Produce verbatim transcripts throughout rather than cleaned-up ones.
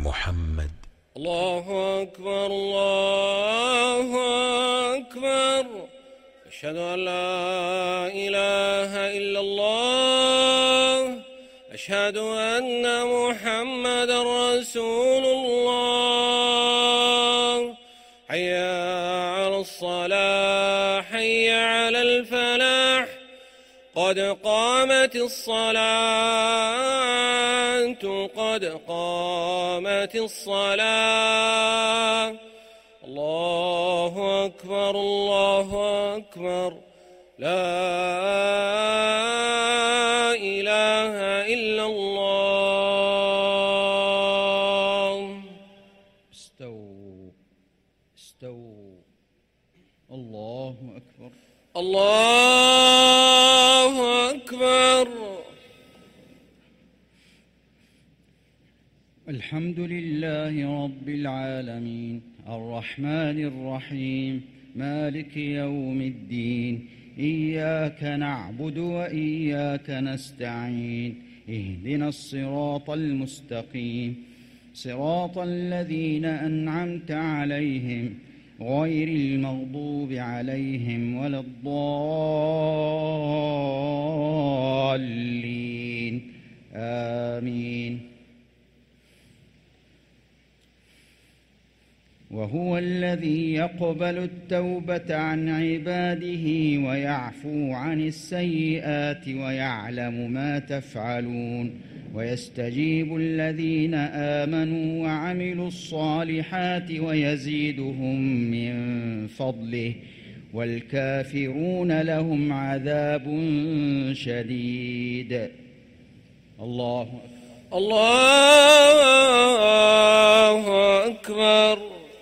محمد. الله أكبر الله أكبر، أشهد أن لا إله إلا الله، أشهد أن محمد رسول الله. حي على الصلاة حي على الفلاح، قد قامت الصلاة قد قامت الصلاة. الله أكبر الله أكبر، لا إله إلا الله. استووا استووا. الله أكبر الله أكبر. الحمد لله رب العالمين، الرحمن الرحيم، مالك يوم الدين. إياك نعبد وإياك نستعين، اهدنا الصراط المستقيم، صراط الذين أنعمت عليهم غير المغضوب عليهم ولا الضالين، آمين. وهو الذي يقبل التوبة عن عباده ويعفو عن السيئات ويعلم ما تفعلون، ويستجيب الذين آمنوا وعملوا الصالحات ويزيدهم من فضله، والكافرون لهم عذاب شديد. الله أكبر الله أكبر.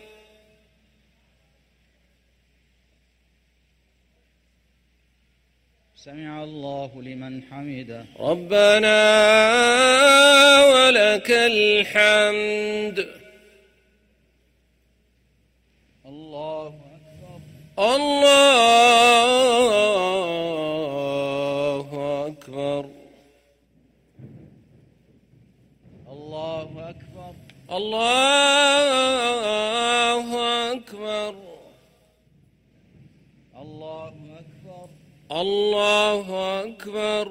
سمع الله لمن حمده. ربنا ولك الحمد. الله أكبر الله أكبر. الله أكبر الله أكبر. الله أكبر الله أكبر.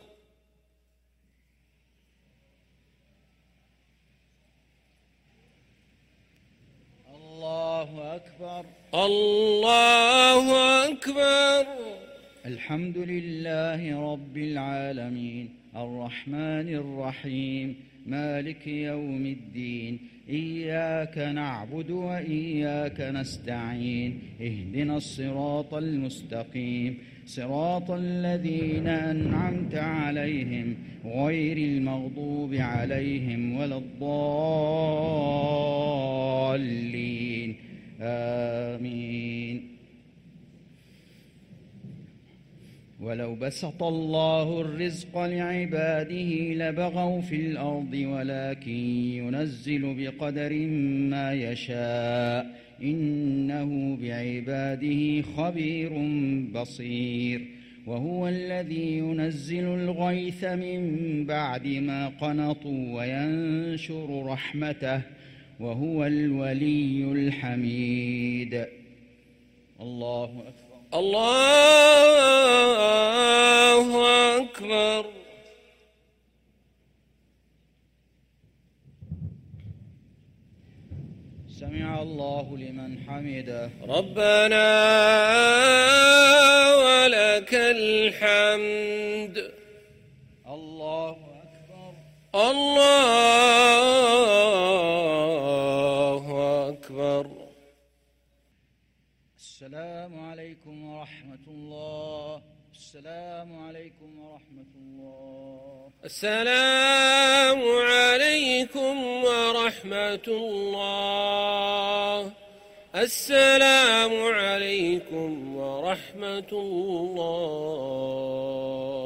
الله أكبر الله أكبر. الحمد لله رب العالمين، الرحمن الرحيم، مالك يوم الدين. إياك نعبد وإياك نستعين، اهدنا الصراط المستقيم، صراط الذين أنعمت عليهم غير المغضوب عليهم ولا الضالين، آمين. ولو بسط الله الرزق لعباده لبغوا في الأرض، ولكن ينزل بقدر ما يشاء، إنه بعباده خبير بصير. وهو الذي ينزل الغيث من بعد ما قنطوا وينشر رحمته، وهو الولي الحميد. الله أكبر الله أكبر. سمع الله لمن حمده. ربنا ولك الحمد. الله أكبر الله أكبر. السلام عليكم ورحمة الله. السلام عليكم ورحمة الله. السلام عليكم ورحمة الله. السلام عليكم ورحمة الله.